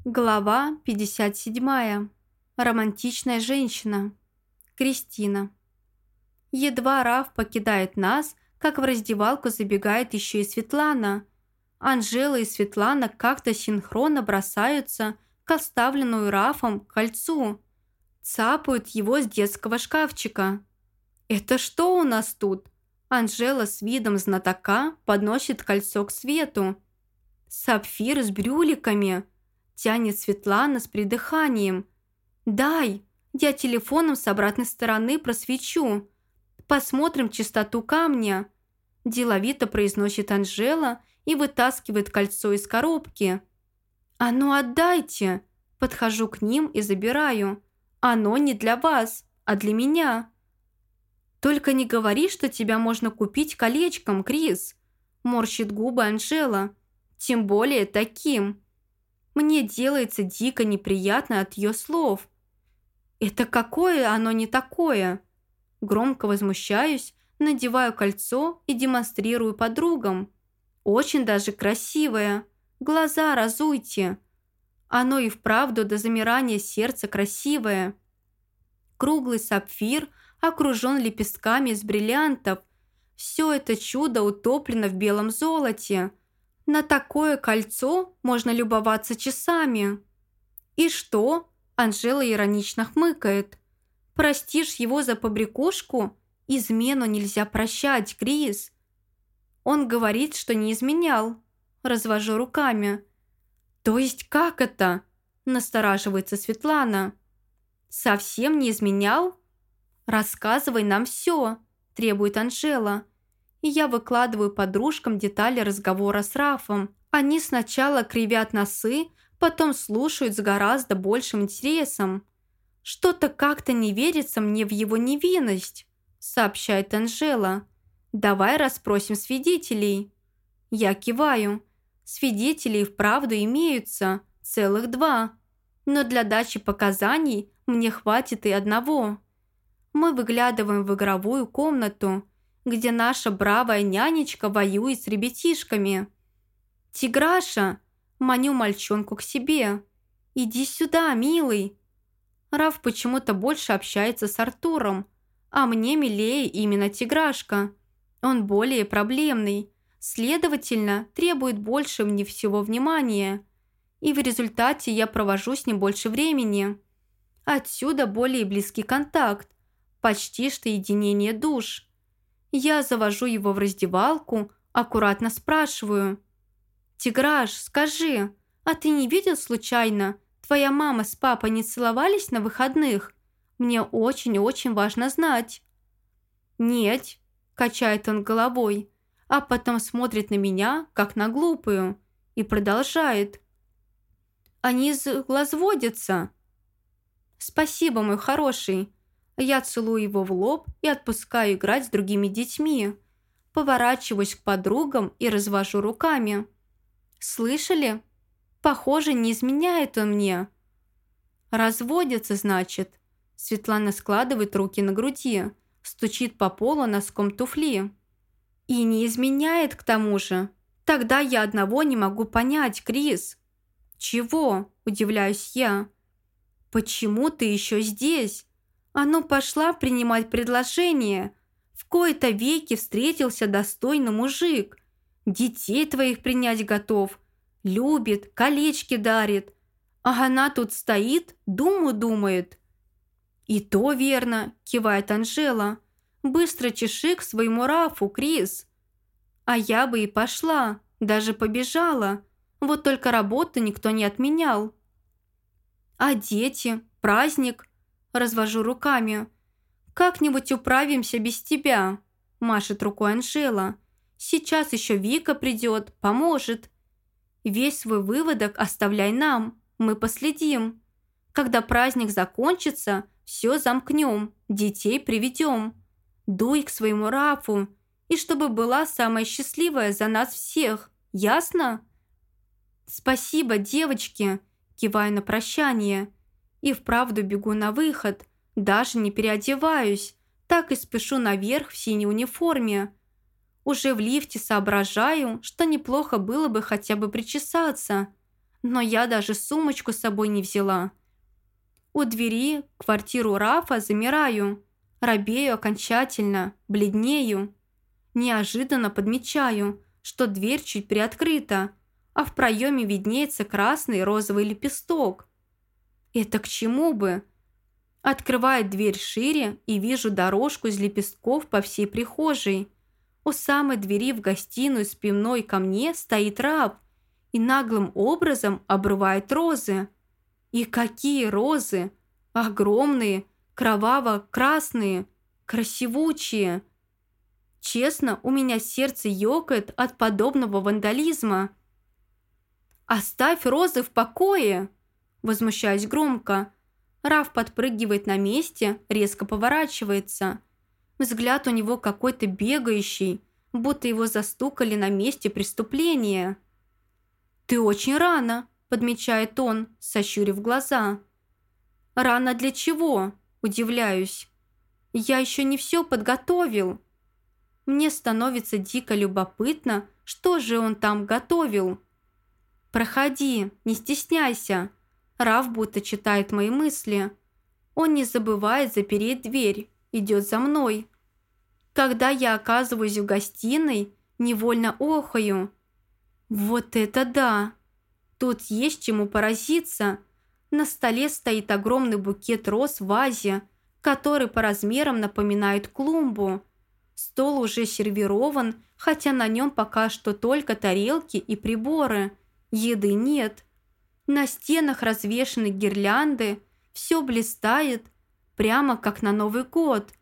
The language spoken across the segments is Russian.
Глава 57. Романтичная женщина. Кристина. Едва Раф покидает нас, как в раздевалку забегает еще и Светлана. Анжела и Светлана как-то синхронно бросаются к оставленному Рафом кольцу. Цапают его с детского шкафчика. «Это что у нас тут?» Анжела с видом знатока подносит кольцо к свету. «Сапфир с брюликами», тянет Светлана с придыханием. «Дай, я телефоном с обратной стороны просвечу. Посмотрим чистоту камня», деловито произносит Анжела и вытаскивает кольцо из коробки. «А ну отдайте!» Подхожу к ним и забираю. «Оно не для вас, а для меня». «Только не говори, что тебя можно купить колечком, Крис», морщит губы Анжела. «Тем более таким». Мне делается дико неприятно от ее слов. «Это какое оно не такое?» Громко возмущаюсь, надеваю кольцо и демонстрирую подругам. «Очень даже красивое. Глаза разуйте. Оно и вправду до замирания сердца красивое. Круглый сапфир окружен лепестками из бриллиантов. Все это чудо утоплено в белом золоте. На такое кольцо можно любоваться часами». «И что?» – Анжела иронично хмыкает. «Простишь его за побрякушку? Измену нельзя прощать, Крис». «Он говорит, что не изменял». Развожу руками. «То есть как это?» – настораживается Светлана. «Совсем не изменял?» «Рассказывай нам все», – требует Анжела. И я выкладываю подружкам детали разговора с Рафом. Они сначала кривят носы, потом слушают с гораздо большим интересом. «Что-то как-то не верится мне в его невинность», сообщает Анжела. «Давай расспросим свидетелей». Я киваю. Свидетелей вправду имеются, целых 2. Но для дачи показаний мне хватит и одного. Мы выглядываем в игровую комнату, где наша бравая нянечка воюет с ребятишками. «Тиграша!» – маню мальчонку к себе. «Иди сюда, милый!» Раф почему-то больше общается с Артуром, а мне милее именно Тиграшка. Он более проблемный, следовательно, требует больше мне всего внимания. И в результате я провожу с ним больше времени. Отсюда более близкий контакт, почти что единение душ. Я завожу его в раздевалку, аккуратно спрашиваю. «Тиграш, скажи, а ты не видел случайно, твоя мама с папой не целовались на выходных? Мне очень-очень важно знать». «Нет», – качает он головой, а потом смотрит на меня, как на глупую, и продолжает. «Они разводятся». «Спасибо, мой хороший». Я целую его в лоб и отпускаю играть с другими детьми. Поворачиваюсь к подругам и развожу руками. «Слышали? Похоже, не изменяет он мне». «Разводятся, значит». Светлана складывает руки на груди, стучит по полу носком туфли. «И не изменяет к тому же. Тогда я одного не могу понять, Крис». «Чего?» – удивляюсь я. «Почему ты еще здесь? А ну пошла принимать предложение. В кои-то веки встретился достойный мужик. Детей твоих принять готов. Любит, колечки дарит. А она тут стоит, думу думает». «И то верно», – кивает Анжела. «Быстро чеши к своему Рафу, Крис». «А я бы и пошла, даже побежала. Вот только работу никто не отменял». «А дети? Праздник?» – развожу руками. «Как-нибудь управимся без тебя», – машет рукой Анжела. «Сейчас еще Вика придет, поможет. Весь свой выводок оставляй нам, мы последим. Когда праздник закончится, все замкнем, детей приведем. Дуй к своему Рафу, и чтобы была самая счастливая за нас всех, ясно?» «Спасибо, девочки», – киваю на прощание. И вправду бегу на выход, даже не переодеваюсь, так и спешу наверх в синей униформе. Уже в лифте соображаю, что неплохо было бы хотя бы причесаться. но я даже сумочку с собой не взяла. У двери в квартиру Рафа замираю, робею окончательно, бледнею. Неожиданно подмечаю, что дверь чуть приоткрыта, а в проеме виднеется красный и розовый лепесток. Это к чему бы? Открываю дверь шире и вижу дорожку из лепестков по всей прихожей. У самой двери в гостиную спиной ко мне стоит Раф и наглым образом обрывает розы. И какие розы! Огромные, кроваво-красные, красивучие. Честно, у меня сердце ёкает от подобного вандализма. «Оставь розы в покое!» Возмущаюсь громко. Раф подпрыгивает на месте, резко поворачивается. Взгляд у него какой-то бегающий, будто его застукали на месте преступления. «Ты очень рано», – подмечает он, сощурив глаза. «Рано для чего?» – удивляюсь. «Я еще не все подготовил». Мне становится дико любопытно, что же он там готовил. «Проходи, не стесняйся». Раф будто читает мои мысли. Он не забывает запереть дверь, идет за мной. Когда я оказываюсь в гостиной, невольно охаю. Вот это да! Тут есть чему поразиться. На столе стоит огромный букет роз в вазе, который по размерам напоминает клумбу. Стол уже сервирован, хотя на нем пока что только тарелки и приборы. Еды нет. На стенах развешаны гирлянды, все блистает, прямо как на Новый год.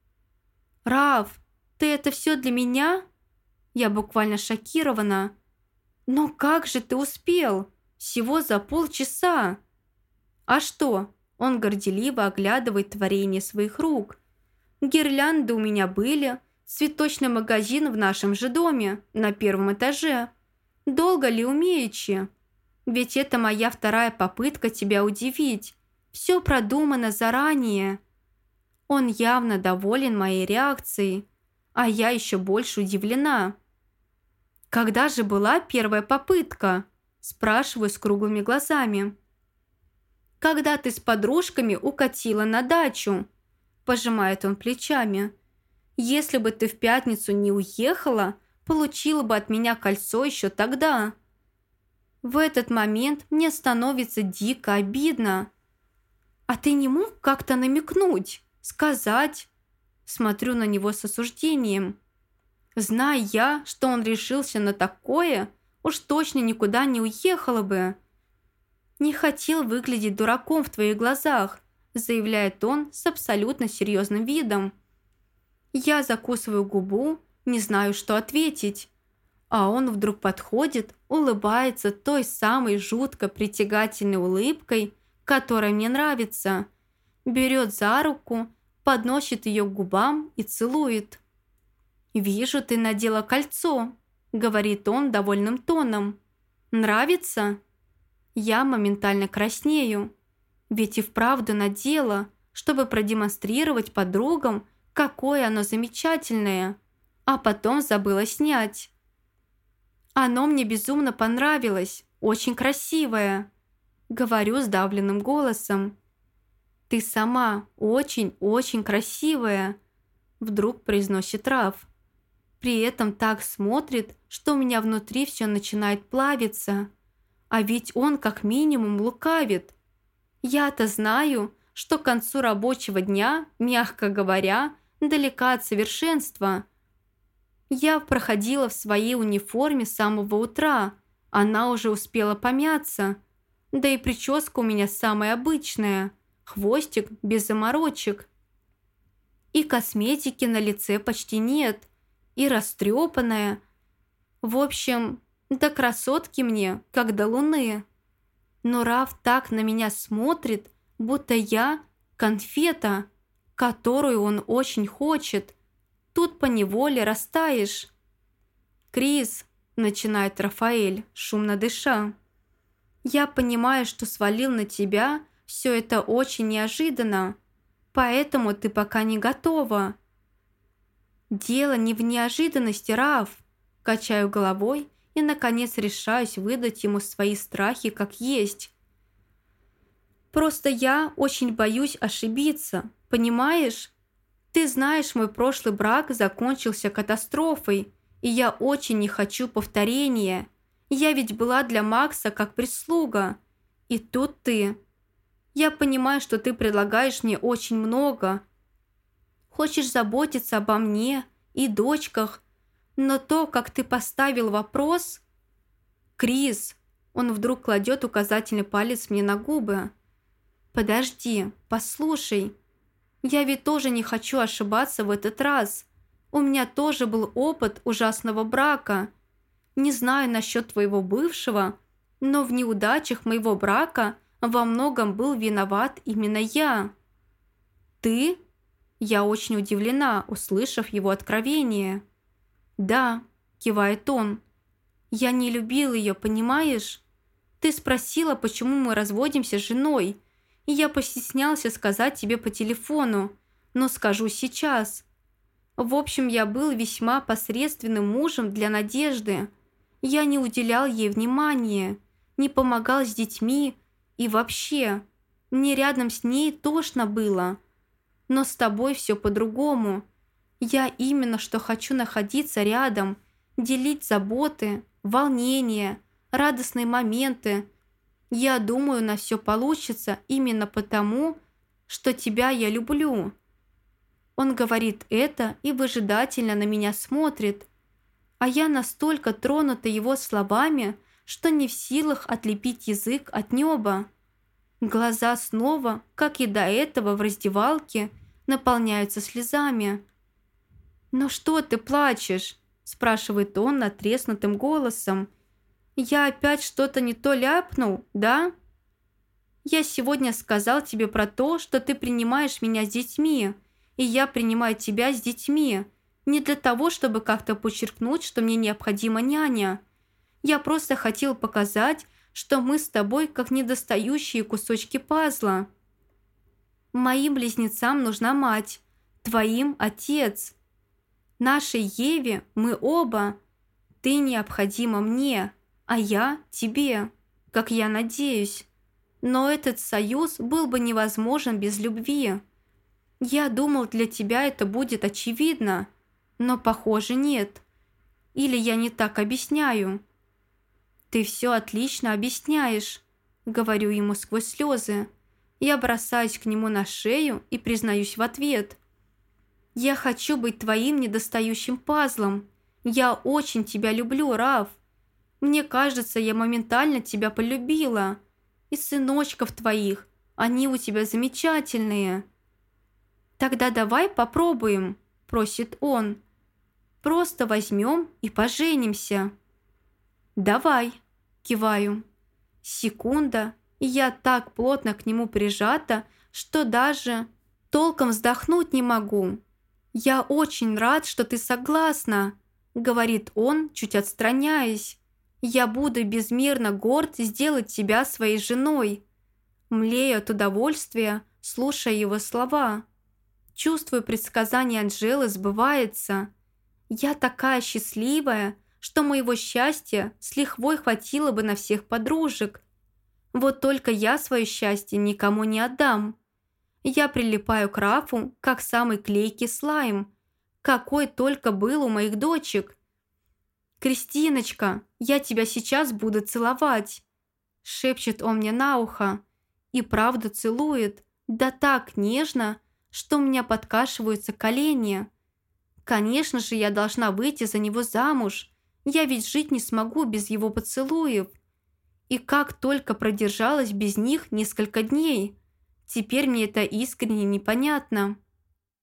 «Раф, ты это все для меня?» Я буквально шокирована. «Но как же ты успел? Всего за полчаса!» «А что?» Он горделиво оглядывает творение своих рук. «Гирлянды у меня были, цветочный магазин в нашем же доме, на первом этаже. Долго ли умеючи? Ведь это моя вторая попытка тебя удивить. Все продумано заранее». Он явно доволен моей реакцией, а я еще больше удивлена. «Когда же была первая попытка?» Спрашиваю с круглыми глазами. «Когда ты с подружками укатила на дачу», пожимает он плечами. «Если бы ты в пятницу не уехала, получила бы от меня кольцо еще тогда». В этот момент мне становится дико обидно. «А ты не мог как-то намекнуть, сказать?» Смотрю на него с осуждением. Зная я, что он решился на такое, уж точно никуда не уехала бы. «Не хотел выглядеть дураком в твоих глазах», заявляет он с абсолютно серьезным видом. Я закусываю губу, не знаю, что ответить. А он вдруг подходит, улыбается той самой жутко притягательной улыбкой, которая мне нравится, берет за руку, подносит ее к губам и целует. «Вижу, ты надела кольцо», — говорит он довольным тоном. «Нравится?» Я моментально краснею, ведь и вправду надела, чтобы продемонстрировать подругам, какое оно замечательное, а потом забыла снять. «Оно мне безумно понравилось, очень красивое», — говорю сдавленным голосом. «Ты сама очень-очень красивая», — вдруг произносит Раф. При этом так смотрит, что у меня внутри все начинает плавиться. А ведь он как минимум лукавит. Я-то знаю, что к концу рабочего дня, мягко говоря, далека от совершенства. Я проходила в своей униформе с самого утра, она уже успела помяться. Да и прическа у меня самая обычная, хвостик без заморочек. И косметики на лице почти нет, и растрепанная. В общем, до красотки мне, как до луны. Но Раф так на меня смотрит, будто я конфета, которую он очень хочет. Тут поневоле растаешь. «Крис», — начинает Рафаэль, шумно дыша, «я понимаю, что свалил на тебя все это очень неожиданно, поэтому ты пока не готова». «Дело не в неожиданности, Раф», — качаю головой и, наконец, решаюсь выдать ему свои страхи как есть. Просто я очень боюсь ошибиться, понимаешь? Ты знаешь, мой прошлый брак закончился катастрофой, и я очень не хочу повторения. Я ведь была для Макса как прислуга. И тут ты. Я понимаю, что ты предлагаешь мне очень много. Хочешь заботиться обо мне и дочках, но то, как ты поставил вопрос... Крис, он вдруг кладет указательный палец мне на губы. Подожди, послушай. Я ведь тоже не хочу ошибаться в этот раз. У меня тоже был опыт ужасного брака. Не знаю насчет твоего бывшего, но в неудачах моего брака во многом был виноват именно я. Ты? Я очень удивлена, услышав его откровение. Да, кивает он. Я не любил ее, понимаешь? Ты спросила, почему мы разводимся с женой, и я постеснялся сказать тебе по телефону, но скажу сейчас. В общем, я был весьма посредственным мужем для Надежды. Я не уделял ей внимания, не помогал с детьми и вообще, мне рядом с ней тошно было. Но с тобой все по-другому. Я именно что хочу находиться рядом, делить заботы, волнения, радостные моменты. Я думаю, на все получится именно потому, что тебя я люблю». Он говорит это и выжидательно на меня смотрит, а я настолько тронута его словами, что не в силах отлепить язык от неба. Глаза снова, как и до этого в раздевалке, наполняются слезами. «Ну что ты плачешь?» – спрашивает он надтреснутым голосом. «Я опять что-то не то ляпнул, да? Я сегодня сказал тебе про то, что ты принимаешь меня с детьми, и я принимаю тебя с детьми, не для того, чтобы как-то подчеркнуть, что мне необходима няня. Я просто хотел показать, что мы с тобой как недостающие кусочки пазла. Моим близнецам нужна мать, твоим – отец. Нашей Еве мы оба. Ты необходима мне, а я тебе, как я надеюсь. Но этот союз был бы невозможен без любви. Я думал, для тебя это будет очевидно, но, похоже, нет. Или я не так объясняю?» «Ты все отлично объясняешь», — говорю ему сквозь слезы. Я бросаюсь к нему на шею и признаюсь в ответ. «Я хочу быть твоим недостающим пазлом. Я очень тебя люблю, Раф. Мне кажется, я моментально тебя полюбила. И сыночков твоих, они у тебя замечательные». «Тогда давай попробуем», – просит он. «Просто возьмем и поженимся». «Давай», – киваю. Секунда, и я так плотно к нему прижата, что даже толком вздохнуть не могу. «Я очень рад, что ты согласна», – говорит он, чуть отстраняясь. «Я буду безмерно горд сделать тебя своей женой». Млею от удовольствия, слушая его слова. Чувствую, предсказание Анжелы сбывается. Я такая счастливая, что моего счастья с лихвой хватило бы на всех подружек. Вот только я свое счастье никому не отдам. Я прилипаю к Рафу, как самый клейкий слайм, какой только был у моих дочек. «Кристиночка, я тебя сейчас буду целовать», – шепчет он мне на ухо. И правда целует, да так нежно, что у меня подкашиваются колени. Конечно же, я должна выйти за него замуж. Я ведь жить не смогу без его поцелуев. И как только продержалась без них несколько дней. Теперь мне это искренне непонятно.